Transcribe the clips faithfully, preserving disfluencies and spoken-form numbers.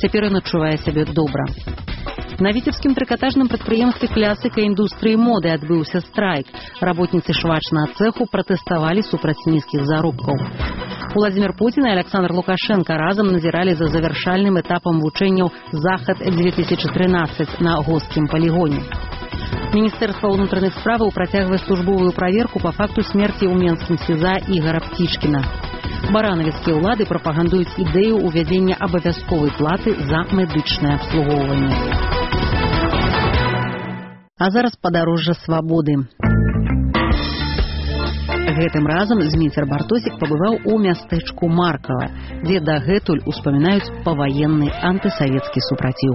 Цяпер ён адчувае сябе добра. На віцебскім трыкатажным прадпрыемстве клясыка індустрыі моды адбыўся страйк. Работніцы швачнага цэху пратэставалі супраць нізкіх заробкаў. Владзімир Путін і Александр Лукашенко разам назіралі за завяршальным этапам вучэнняў «Захад-две тысячи тринадцать» на Госскім палігоне. Міністэрства ўнутраных справаў працягвае службовую праверку па факту смерці ў менскім СІЗА Ігора Птічкіна. Баранавіцкія ўлады прапагандуюць ідэю ўвядзення абавязковай платы за медычнае абслугоўванне. А зараз падарожжа свабоды. Гэтым разам Зміцер Бартосік пабываў у мястэчку Маркава, дзе дагэтуль успамінаюць паваенны антысавецкі супраціў.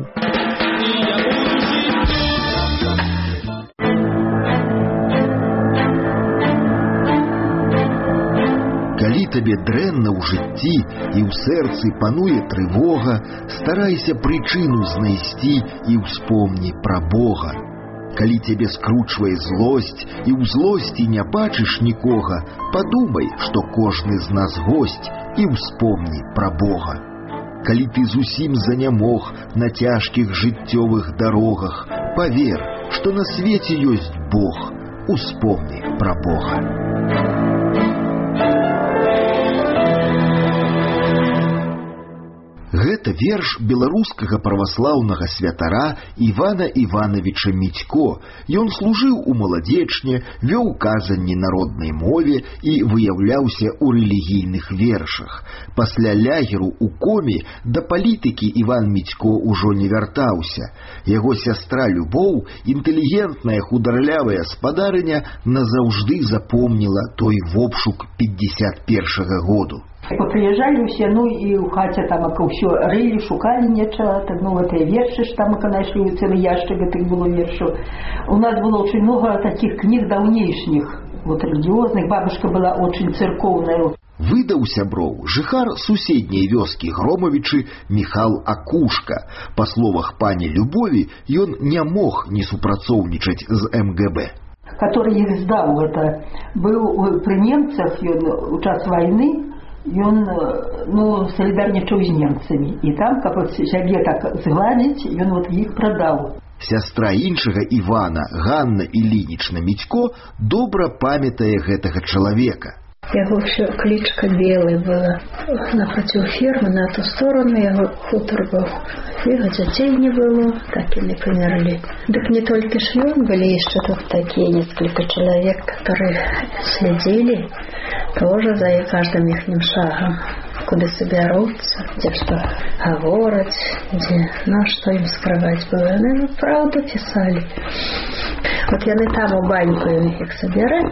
Калі табе дрэнна ў жыцці і ў сэрцы пануе трывога, старайся прычыну знайсці і ўспомні пра Бога. Калі цябе скручвае злосць і ў злосці не бачыш нікога, падумай, што кожны з нас госць, і ўспомні пра Бога. Калі ты зусім занямог на цяжкіх жыццёвых дарогах, павер, што на свеце ёсць Бог, успомні пра Бога. Гэта верш беларускага праваслаўнага святара Івана Івановича Мітько. Ён служыў у маладзечне, вёў казанні на роднай мове і выяўляўся ў рэлігійных вершах. Пасля лягеру ў коме да палітыкі Іван Мітько ўжо не вяртаўся. Яго сястра Любоў, інтэлігентная хударлявая спадарыня, назаўжды запомніла той вопшук пятьдесят першага году. Прыязджалі ўсе, ну і ў хаце там ака ўсё рылі, шукалі нечага, так, ну гэтыя вершы ж там ака знайшлі, цэлы яшчык гэтых было вершаў. У нас было очень много таких книг даўнейшних, вот религиозных, бабушка была очень церковная. Выдаў сяброў жыхар суседняй вёскі Громавічы Міхал Акушка. Па словах пані Любові, ён не мог не супрацоўнічаць з эм гэ бэ. Который іх здаў, гэта быў пры немцах, ён у час вайны, ён, ну, салідарнічаў з немцамі. І там, каб сябе так згладзіць, ён вот іх прадаў. Сястра іншага Івана, Ганна Ілінічна Мітько, добра памятае гэтага чалавека. Яго ўсё клічка Белы была. Напротив фермы, на ту сторону яго хутор быў. Яго дзяцей не было, так і не памерлі. Дык не толькі ж ён, былі яшчэ тут такія несколько человек, которые следили тоже за каждым ихним шагом, куды соберутся, где что говорят, где, ну, что им скрывать было. Они правду писали. Вот яны там у баньку их собирали,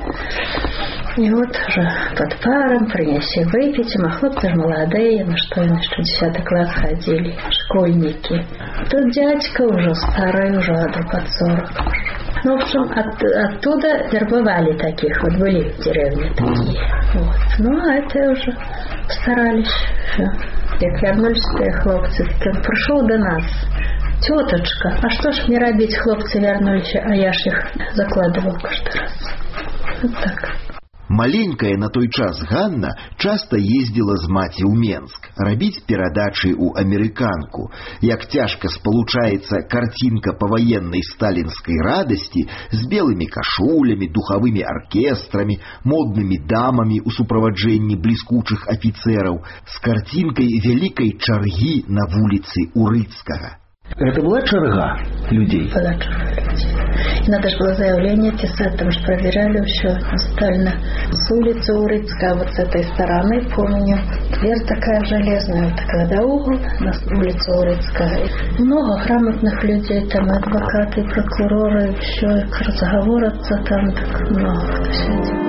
и вот уже под паром принеси выпить, а хлопцы же молодые, ну что им еще десятый класс ходили, школьники. Тут дядька уже старый, уже под сорок. Ну, в общем, от, оттуда вербовали таких, вот были в деревне такие. Вот. Ну, а это уже старались. Все. Как вернулись хлопцы, он пришел до нас. Теточка, а что ж мне робить, хлопцы вернулись, а я ж их закладывал каждый раз. Вот так. Маленькая на той час Ганна часта ездзіла з маці ў Менск, рабіць перадачы ў амерыканку. Як цяжка спалучаецца карцінка паваеннай сталінскай радасці з белымі кашулямі, духавымі аркестрамі, моднымі дамамі ў суправаджэнні бліскучых афіцэраў, з карцінкай вялікай чаргі на вуліцы Урыцкага. Это была чарга людей? Была чарга людей. И надо же было заявление писать, там же проверяли все детально. С улицы Урыцкая, вот с этой стороны, помню, дверь такая железная, вот когда угол, на улице Урыцкая. Много грамотных людей, там адвокаты, прокуроры, все, разговорятся там, так много все это.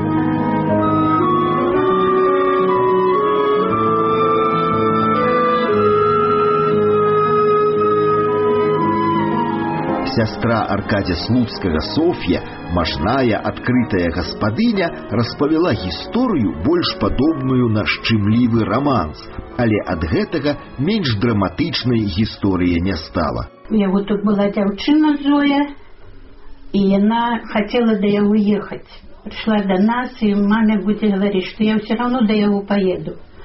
Сястра Аркадзя Слуцкага Соф'я, мажная, адкрытая гаспадыня, распавяла гісторыю больш падобную на шчымлівы раманс, але ад гэтага менш драматычнай гісторыя не стала. У яго тут была дзяўчына Зоя, і яна хацела да яго ехаць. Пришла до нас, и маме будет говорить, что я все равно до яго поеду.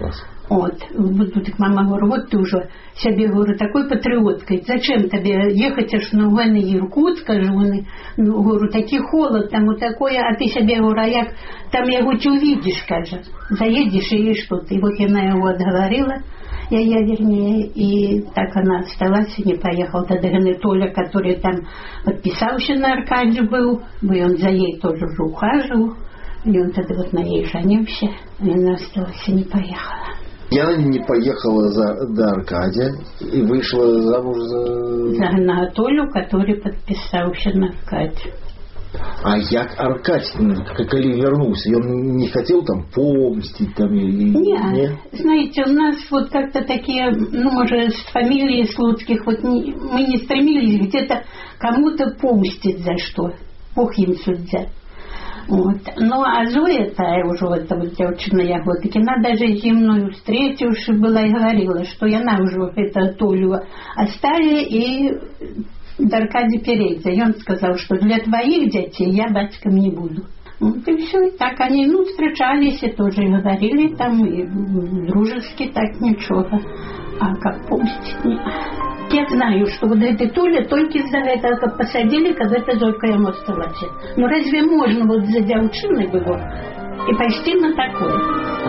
Вот, вот так мама говорит, вот ты уже себе, говорю, такой патриоткой, зачем тебе ехать аж на войны Иркутск, кажу, вони, ну, говорю, такий холод, там вот такое, а ты себе, говорю, а як, там я хоть увидишь, каже, заедешь и что ты, и вот я на его отговорила, я, я вернее, и так она осталась и не поехала, тогда Толя, который там подписался на Аркадию был, и он за ей тоже уже ухаживал, и он тогда вот на ей женился, и она осталась и не поехала. Я не поехала за, до Аркадия и вышла замуж за... За Анатолию, который подписался на Аркадию. А як Аркадий, когда вернулся, он не хотел там помстить там или... Нет, нет, знаете, у нас вот как-то такие, ну, может, с фамилией Слуцких, вот не, мы не стремились где-то кому-то помстить за что. Бог им судья. Вот. Ну, а Зоя, та уже вот эта вот девчина Ягодки, она даже со мной встретившись была и говорила, что она уже вот это Толю оставила и до Аркадия перейдет. И он сказал, что для твоих детей я батьком не буду. Вот и все. И так они, ну, встречались и тоже и говорили там, и дружески так ничего. А как помстить не... Я знаю, что вот этой Толе только из-за этого как посадили, когда эта Зойка ему осталась. Ну разве можно вот за девчиной было и пойти на такое?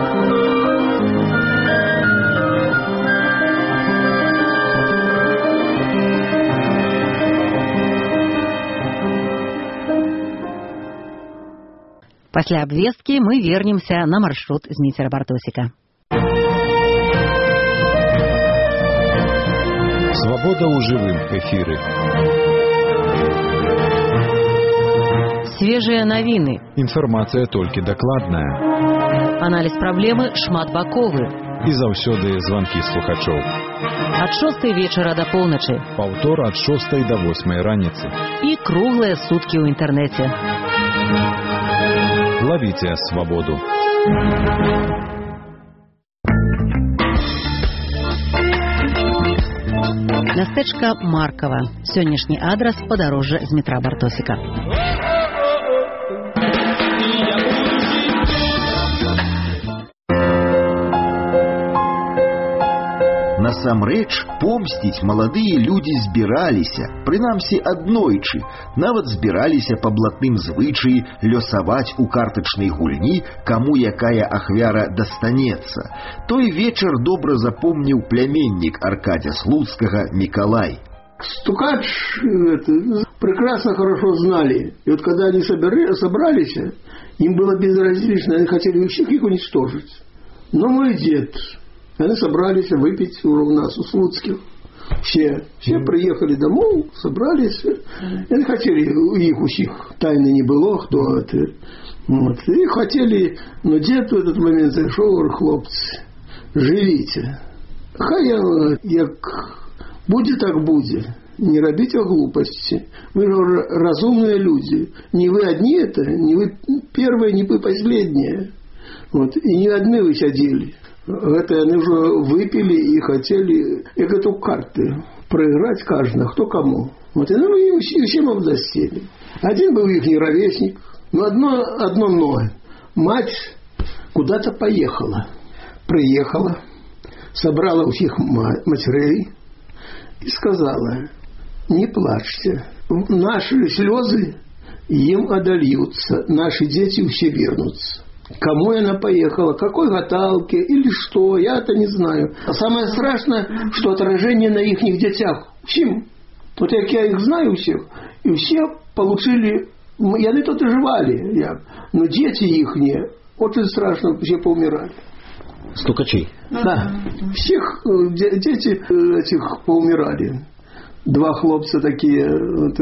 После обвестки мы вернемся на маршрут Змитера Бартосика. Свобода ў жывым эфіры. Свежыя навіны. Інфармацыя толькі дакладная. Аналіз праблемы шматбаковы. І заўсёды званкі слухачоў. Ад шостай вечара да поўначы. Паўтор ад шостай да восьмай раніцы. І круглыя суткі ў інтэрнэце. Лавіце свабоду. Мястэчка Маркава. Сённяшні адрас падарожжа Змітра Бартосіка. Насамрэч, помсціць маладыя людзі збіраліся, прынамсі аднойчы, нават збіраліся па блатным звычаі лёсаваць у картачнай гульні, каму якая ахвяра дастанецца. Той вечар добра запомніў пляменнік Аркадия Слуцкага Миколай. Стукач это, прекрасно, хорошо знали. И вот когда они собирали, собрались, им было безразлично, они хотели всех их уничтожить. Но мой дед... Они собрались выпить у нас, у Слуцких. Все, все mm. приехали домой, собрались. Mm. Они хотели, их у всех тайны не было, кто это. Вот. И хотели, но дед в этот момент зашел, говорит, хлопцы, живите. Хай я, як будет, так будет. Не робите глупости. Вы же разумные люди. Не вы одни это, не вы первые, не вы последние. Вот. И не одни вы сидели. Это они уже выпили и хотели эту карты проиграть каждый, кто кому. Вот и ну, и всем обдостили. Один был их ровесник, но одно, одно но. Мать куда-то поехала. Приехала, собрала у всех матерей и сказала, не плачьте, наши слезы им одольются, наши дети все вернутся. Кому она поехала, какой каталке или что, я-то не знаю. А самое страшное, что отражение на их детях. Всем. Вот я их знаю всех, и все получили, я не то доживали, я, но дети их очень страшно, все поумирали. Стукачей? Да. Всех дети этих поумирали. Два хлопца такие, вот,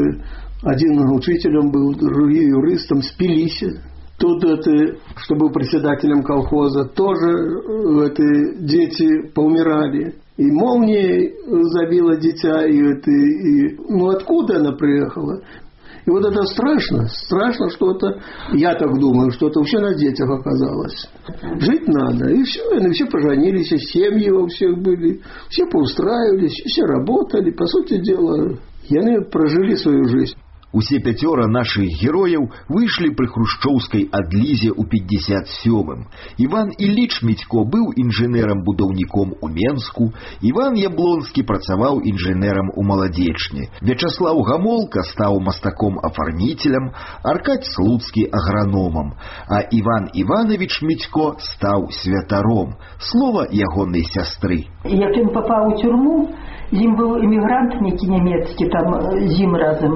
один учителем был, другой юристом, спились. Тут это, что был председателем колхоза, тоже это, дети поумирали. И молния забила дитя, и это, и, ну откуда она приехала? И вот это страшно, страшно, что это, я так думаю, что это вообще на детях оказалось. Жить надо, и все, и все поженились, и семьи у всех были, все поустраивались, все работали, по сути дела, и они прожили свою жизнь. Усе пяцёра нашых герояў выйшлі пры хрушчоўскай адлізе ў пятьдесят сёмым. Іван Ілліч Мітько быў інжынерам-будаўніком у Менску, Іван Яблонскі працаваў інжынерам у Маладзечні, Вячаслаў Гамолка стаў мастаком-афарміцелем, Аркадзь Слуцкі аграномам, а Іван Іванович Мітько стаў святаром, слова ягонай сястры. Як ён папаў у тюрму, з ім быў эмігрант нейкі нямецкі, там з ім разам.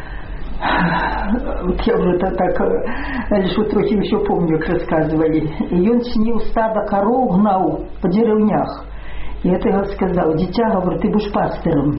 Вот я уже так, лишь вот трохи еще помню, как рассказывали. И он снил стадо коров, гнал по деревнях. И это я сказал: дитя, говорю, ты будешь пастыром.